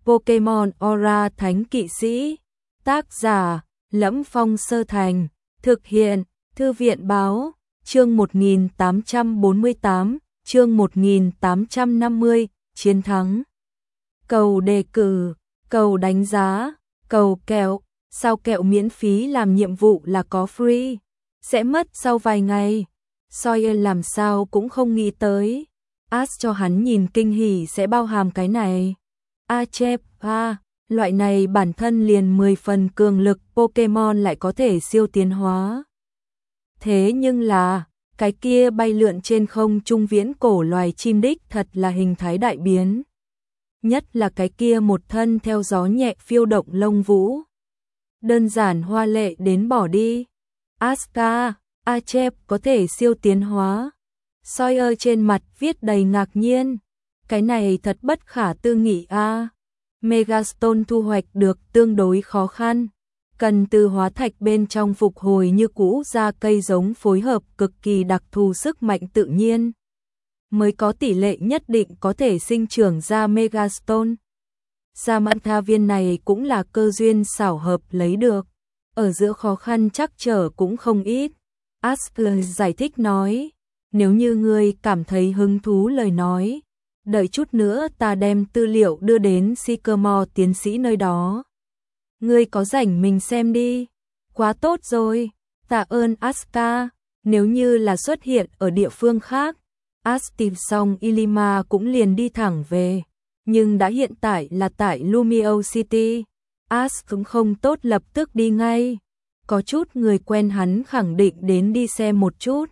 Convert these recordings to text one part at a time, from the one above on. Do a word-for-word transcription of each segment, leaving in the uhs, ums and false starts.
Pokemon Aura Thánh Kỵ Sĩ. Tác giả: Lẫm Phong Sơ Thành. Thực hiện: Thư viện báo. Chương một nghìn tám trăm bốn mươi tám, chương một nghìn tám trăm năm mươi, chiến thắng. Cầu đề cử, cầu đánh giá, cầu kẹo. Sao kẹo miễn phí làm nhiệm vụ là có free? Sẽ mất sau vài ngày. Sawyer làm sao cũng không nghĩ tới. Ash cho hắn nhìn kinh hỉ sẽ bao hàm cái này. A chép, a, loại này bản thân liền mười phần cường lực Pokemon lại có thể siêu tiến hóa. Thế nhưng là, cái kia bay lượn trên không trung viễn cổ loài chim đích thật là hình thái đại biến. Nhất là cái kia một thân theo gió nhẹ phiêu động lông vũ. Đơn giản hoa lệ đến bỏ đi. Aska, A chép có thể siêu tiến hóa. Sawyer trên mặt viết đầy ngạc nhiên. Cái này thật bất khả tư nghị a. À. Megastone thu hoạch được tương đối khó khăn. Cần từ hóa thạch bên trong phục hồi như cũ ra cây giống phối hợp cực kỳ đặc thù sức mạnh tự nhiên. Mới có tỷ lệ nhất định có thể sinh trưởng ra Megastone. Samantha viên này cũng là cơ duyên xảo hợp lấy được. Ở giữa khó khăn chắc trở cũng không ít. Asker giải thích nói. Nếu như ngươi cảm thấy hứng thú lời nói. Đợi chút nữa ta đem tư liệu đưa đến Sycamore tiến sĩ nơi đó. Ngươi có rảnh mình xem đi. Quá tốt rồi. Tạ ơn Aska. Nếu như là xuất hiện ở địa phương khác. Ash tìm xong Ilima cũng liền đi thẳng về. Nhưng đã hiện tại là tại Lumio City. Ash cũng không tốt lập tức đi ngay. Có chút người quen hắn khẳng định đến đi xem một chút.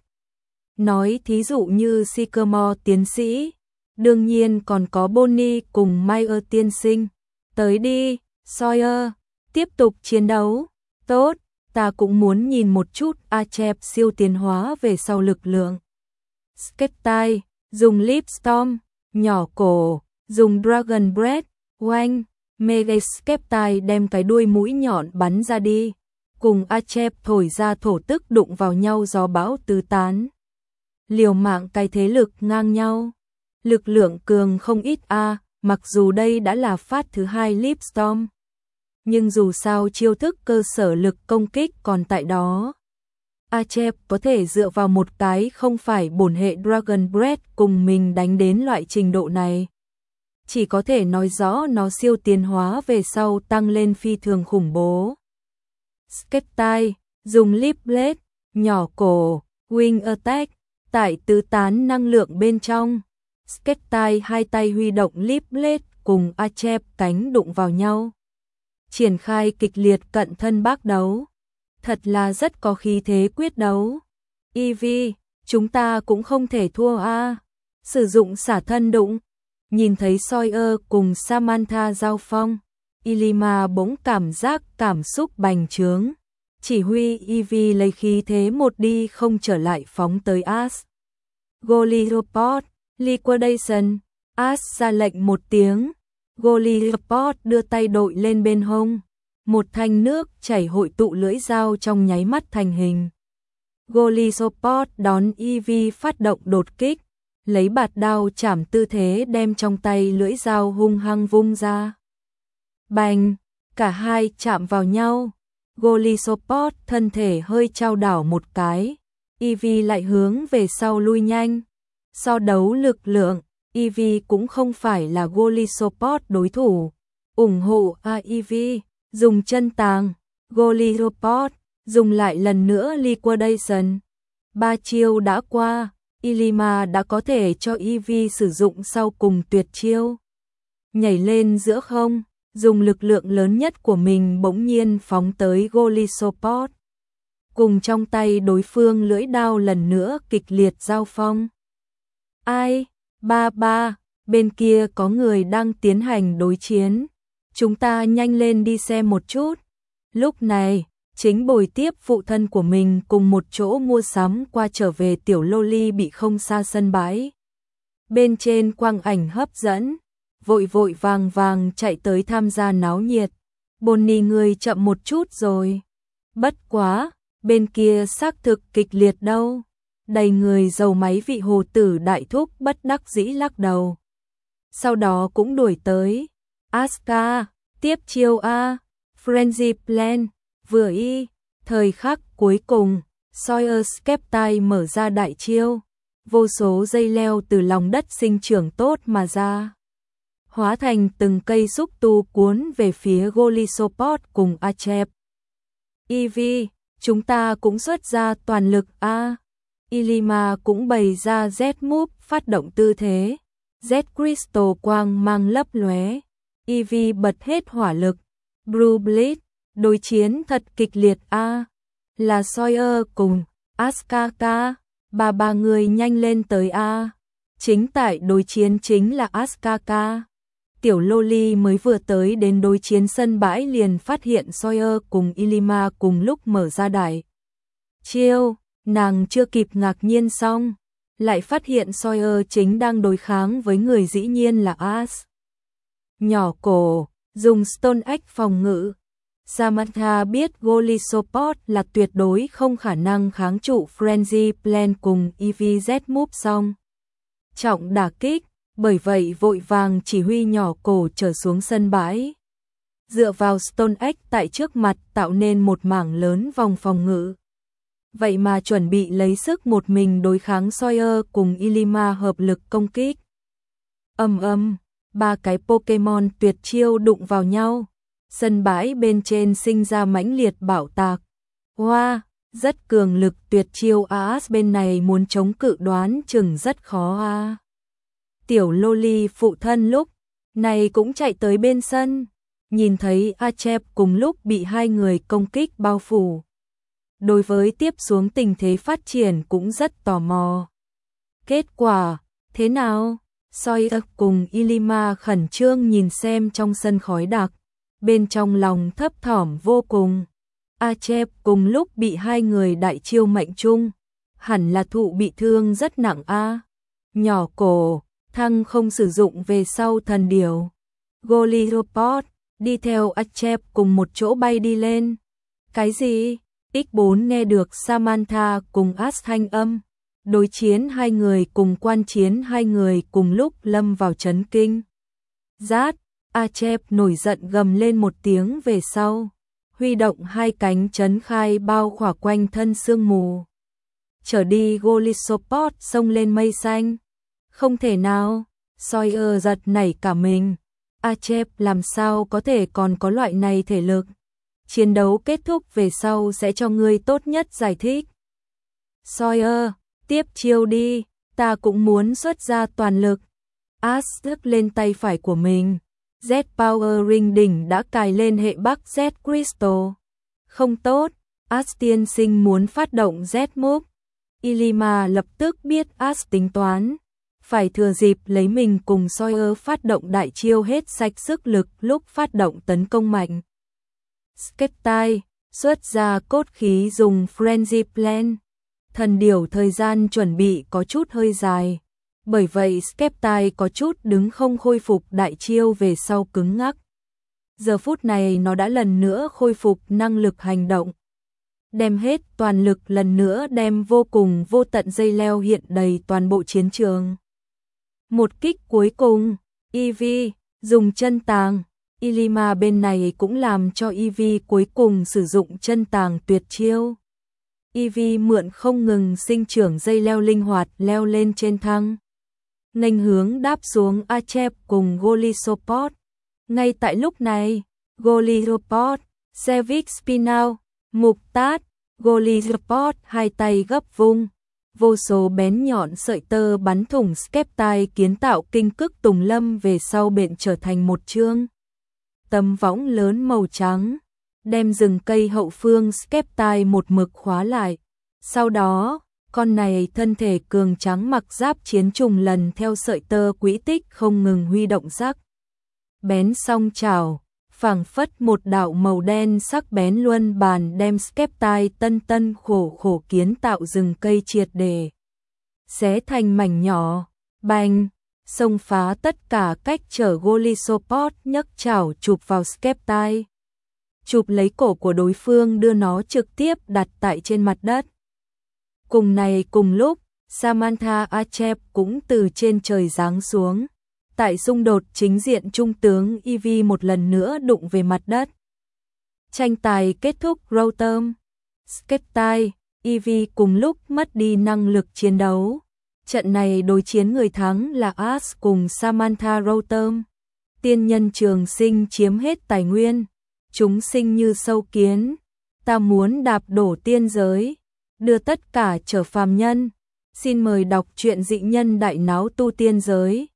Nói thí dụ như Sycamore tiến sĩ. Đương nhiên còn có Bonnie cùng Meyer tiên sinh. Tới đi, Sawyer. Tiếp tục chiến đấu. Tốt, ta cũng muốn nhìn một chút A chép siêu tiến hóa về sau lực lượng. Skeptile, dùng Leaf Storm, nhỏ cổ, dùng Dragon Breath, oanh. Mega Skeptile đem cái đuôi mũi nhọn bắn ra đi. Cùng A chép thổi ra thổ tức đụng vào nhau gió bão tứ tán. Liều mạng cái thế lực ngang nhau. Lực lượng cường không ít a, mặc dù đây đã là phát thứ hai Leaf Storm. Nhưng dù sao chiêu thức cơ sở lực công kích còn tại đó. A chép có thể dựa vào một cái không phải bổn hệ Dragon Breath cùng mình đánh đến loại trình độ này. Chỉ có thể nói rõ nó siêu tiến hóa về sau tăng lên phi thường khủng bố. Skeptile, dùng Leaf Blade, nhỏ cổ, Wing Attack, tại tứ tán năng lượng bên trong. Skeptile hai tay huy động Leaf Blade cùng A chép cánh đụng vào nhau. Triển khai kịch liệt cận thân bác đấu. Thật là rất có khí thế quyết đấu. Eevee, chúng ta cũng không thể thua a. Sử dụng xả thân đụng. Nhìn thấy Sawyer cùng Samantha giao phong. Ilima bỗng cảm giác cảm xúc bành trướng. Chỉ huy Eevee lấy khí thế một đi không trở lại phóng tới Ash. Goliath, Liquidation. Ash ra lệnh một tiếng. Goliath đưa tay đội lên bên hông. Một thanh nước chảy hội tụ lưỡi dao trong nháy mắt thành hình. Goliath đón Eevee phát động đột kích. Lấy bạt đao chảm tư thế đem trong tay lưỡi dao hung hăng vung ra. Bành, cả hai chạm vào nhau. Goliath thân thể hơi chao đảo một cái. Eevee lại hướng về sau lui nhanh. So đấu lực lượng, Eevee cũng không phải là Goliath đối thủ. ủng hộ a Eevee, dùng chân tàng. Goliath, dùng lại lần nữa Liquidation. Ba chiêu đã qua, Ilima đã có thể cho Eevee sử dụng sau cùng tuyệt chiêu. Nhảy lên giữa không, dùng lực lượng lớn nhất của mình bỗng nhiên phóng tới Goliath. Cùng trong tay đối phương lưỡi đao lần nữa kịch liệt giao phong. Ai? Ba ba, bên kia có người đang tiến hành đối chiến. Chúng ta nhanh lên đi xem một chút. Lúc này, chính bồi tiếp phụ thân của mình cùng một chỗ mua sắm qua trở về tiểu loli bị không xa sân bãi. Bên trên quang ảnh hấp dẫn, vội vội vàng vàng chạy tới tham gia náo nhiệt. Bonnie người chậm một chút rồi. Bất quá, bên kia xác thực kịch liệt đâu. Đầy người dầu máy vị hồ tử đại thúc bất đắc dĩ lắc đầu. Sau đó cũng đuổi tới. Asuka, tiếp chiêu A, Frenzy Plan, vừa y, thời khắc cuối cùng, Sawyer Skeptile mở ra đại chiêu, vô số dây leo từ lòng đất sinh trưởng tốt mà ra, hóa thành từng cây xúc tu cuốn về phía Golisopod cùng Achep. Eevee, chúng ta cũng xuất ra toàn lực A. Ilima cũng bày ra Z-Move phát động tư thế, Z-Crystal quang mang lấp lóe. Eevee bật hết hỏa lực, Blue Blade, đối chiến thật kịch liệt A. Là Sawyer cùng Asuka, bà ba người nhanh lên tới A. Chính tại đối chiến chính là Asuka. Tiểu Loli mới vừa tới đến đối chiến sân bãi liền phát hiện Sawyer cùng Ilima cùng lúc mở ra đại chiêu, nàng chưa kịp ngạc nhiên xong, lại phát hiện Sawyer chính đang đối kháng với người dĩ nhiên là As. Nhỏ cổ, dùng Stone Axe phòng ngự. Samantha biết Golisopod là tuyệt đối không khả năng kháng trụ Frenzy Plan cùng Eevee Z-Move xong. Trọng đả kích, bởi vậy vội vàng chỉ huy nhỏ cổ trở xuống sân bãi. Dựa vào Stone Axe tại trước mặt tạo nên một mảng lớn vòng phòng ngự. Vậy mà chuẩn bị lấy sức một mình đối kháng Sawyer cùng Ilima hợp lực công kích. Âm âm, ba cái Pokemon tuyệt chiêu đụng vào nhau. Sân bãi bên trên sinh ra mãnh liệt bạo tạc. Hoa, wow, rất cường lực tuyệt chiêu As bên này muốn chống cự đoán chừng rất khó a. Tiểu Loli phụ thân lúc này cũng chạy tới bên sân, nhìn thấy Achep cùng lúc bị hai người công kích bao phủ. Đối với tiếp xuống tình thế phát triển cũng rất tò mò. Kết quả, thế nào? Sawyer cùng Ilima khẩn trương nhìn xem trong sân khói đặc, bên trong lòng thấp thỏm vô cùng. Achep cùng lúc bị hai người đại chiêu mệnh chung, hẳn là thụ bị thương rất nặng a. Nhỏ cổ, thăng không sử dụng về sau thần điều. Golisopod đi theo Achep cùng một chỗ bay đi lên. Cái gì? ích bốn nghe được Samantha cùng Ash thanh âm. Đối chiến hai người cùng quan chiến hai người cùng lúc lâm vào chấn kinh. Rát, Achep nổi giận gầm lên một tiếng về sau, huy động hai cánh chấn khai bao khỏa quanh thân sương mù. Trở đi Golisopod xông lên mây xanh. Không thể nào, Sawyer giật nảy cả mình. Achep làm sao có thể còn có loại này thể lực. Chiến đấu kết thúc về sau sẽ cho ngươi tốt nhất giải thích. Sawyer, tiếp chiêu đi, ta cũng muốn xuất ra toàn lực. Ash thức lên tay phải của mình. Z Power Ring đỉnh đã cài lên hệ Bắc Z Crystal. Không tốt, Ash tiên sinh muốn phát động Z-Move. Ilima lập tức biết Ash tính toán. Phải thừa dịp lấy mình cùng Sawyer phát động đại chiêu hết sạch sức lực lúc phát động tấn công mạnh. Skeptile, xuất ra cốt khí dùng Frenzy Plan. Thần điểu thời gian chuẩn bị có chút hơi dài. Bởi vậy Skeptile có chút đứng không khôi phục đại chiêu về sau cứng ngắc. Giờ phút này nó đã lần nữa khôi phục năng lực hành động. Đem hết toàn lực lần nữa đem vô cùng vô tận dây leo hiện đầy toàn bộ chiến trường. Một kích cuối cùng, Eevee, dùng chân tàng. Ilima bên này cũng làm cho Eevee cuối cùng sử dụng chân tàng tuyệt chiêu. Eevee mượn không ngừng sinh trưởng dây leo linh hoạt leo lên trên thăng. Nghênh hướng đáp xuống Achep cùng Golisopod. Ngay tại lúc này, Golisopod, Sevic Spinal, Mục Tát, Golisopod hai tay gấp vung. Vô số bén nhọn sợi tơ bắn thủng Skeptile kiến tạo kinh cức tùng lâm về sau bện trở thành một chương. Tấm võng lớn màu trắng, đem rừng cây hậu phương Skeptile một mực khóa lại. Sau đó, con này thân thể cường tráng mặc giáp chiến trùng lần theo sợi tơ quỹ tích không ngừng huy động sắc. Bén song chảo, phảng phất một đạo màu đen sắc bén luân bàn đem Skeptile tân tân khổ khổ kiến tạo rừng cây triệt để. Xé thành mảnh nhỏ, bành, xông phá tất cả cách trở Golisopod nhấc chảo chụp vào Skeptile. Chụp lấy cổ của đối phương đưa nó trực tiếp đặt tại trên mặt đất. Cùng này cùng lúc, Samantha Achep cũng từ trên trời giáng xuống, Tại xung đột chính diện trung tướng Ivy một lần nữa đụng về mặt đất. Tranh tài kết thúc Rotom, Skeptile, Ivy cùng lúc mất đi năng lực chiến đấu. Trận này đối chiến người thắng là Ash cùng Samantha Rotom. Tiên nhân trường sinh chiếm hết tài nguyên. Chúng sinh như sâu kiến. Ta muốn đạp đổ tiên giới, đưa tất cả trở phàm nhân. Xin mời đọc truyện Dị nhân đại náo tu tiên giới.